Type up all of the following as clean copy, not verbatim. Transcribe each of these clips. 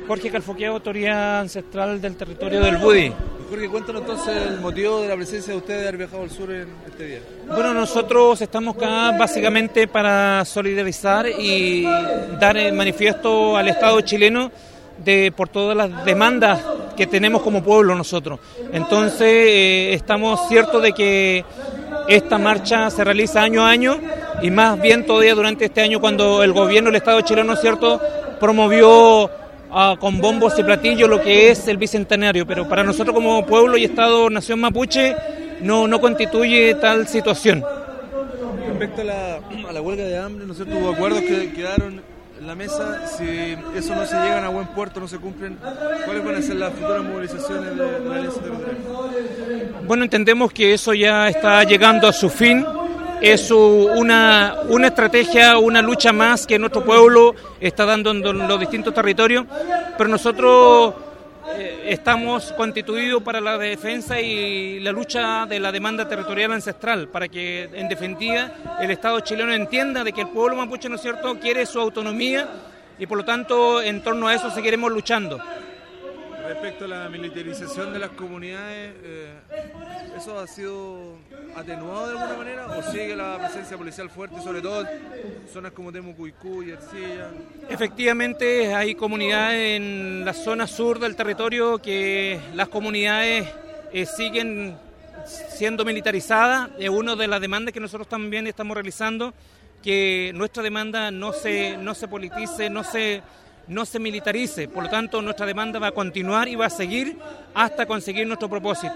Jorge Calfoqueo, autoridad ancestral del territorio del Budi. Jorge, cuéntanos entonces el motivo de la presencia de ustedes de haber viajado al sur en este día. Bueno, nosotros estamos acá básicamente para solidarizar y dar manifiesto al Estado chileno por todas las demandas que tenemos como pueblo nosotros. Entonces, estamos ciertos de que esta marcha se realiza año a año y más bien todavía durante este año cuando el gobierno del Estado chileno, ¿cierto?, promovió con bombos y platillos lo que es el bicentenario, pero para nosotros como pueblo y Estado Nación Mapuche no constituye tal situación. Respecto a la huelga de hambre, ¿no es cierto?, hubo acuerdos que quedaron en la mesa. Si eso no se llegan a buen puerto, no se cumplen, ¿cuáles van a ser las futuras movilizaciones de la Alianza Territorial? Bueno, entendemos que eso ya está llegando a su fin. Es una estrategia, una lucha más que nuestro pueblo está dando en los distintos territorios, pero nosotros estamos constituidos para la defensa y la lucha de la demanda territorial ancestral, para que en definitiva el Estado chileno entienda de que el pueblo mapuche, ¿no es cierto?, quiere su autonomía y por lo tanto en torno a eso seguiremos luchando. Respecto a la militarización de las comunidades, ¿eso ha sido atenuado de alguna manera o sigue la presencia policial fuerte, sobre todo en zonas como Temucuicú y Ercilla? Efectivamente, hay comunidades en la zona sur del territorio que las comunidades siguen siendo militarizadas. Es una de las demandas que nosotros también estamos realizando, que nuestra demanda no se politice, no se militarice. Por lo tanto, nuestra demanda va a continuar y va a seguir hasta conseguir nuestro propósito.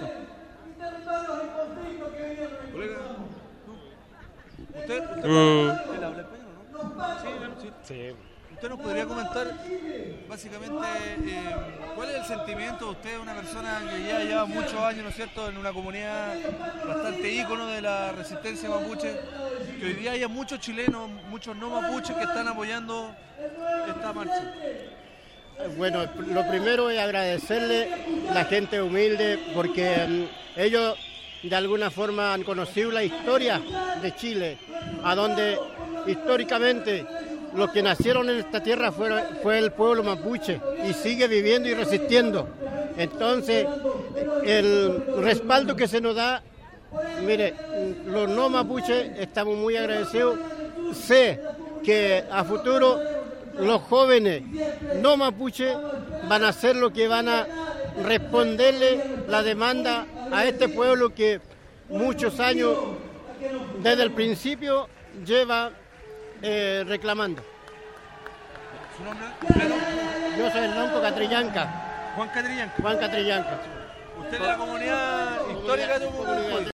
Colega, ¿usted habla español, no? Sí. ¿Usted nos podría comentar básicamente cuál es el sentimiento de usted, una persona que ya lleva muchos años, ¿no es cierto?, en una comunidad bastante ícono de la resistencia mapuche, que hoy día haya muchos chilenos, muchos no mapuches que están apoyando esta marcha? Bueno, lo primero es agradecerle a la gente humilde porque ellos de alguna forma han conocido la historia de Chile, a donde históricamente los que nacieron en esta tierra fue el pueblo mapuche y sigue viviendo y resistiendo. Entonces, el respaldo que se nos da, mire, los no mapuches estamos muy agradecidos. Sé que a futuro los jóvenes no mapuche van a hacer lo que van a responderle la demanda a este pueblo que muchos años desde el principio lleva reclamando. ¿Su nombre? Yo soy Hernando Catrillanca. Juan Catrillanca. Juan Catrillanca. ¿Usted es de la comunidad histórica de Temucuicú?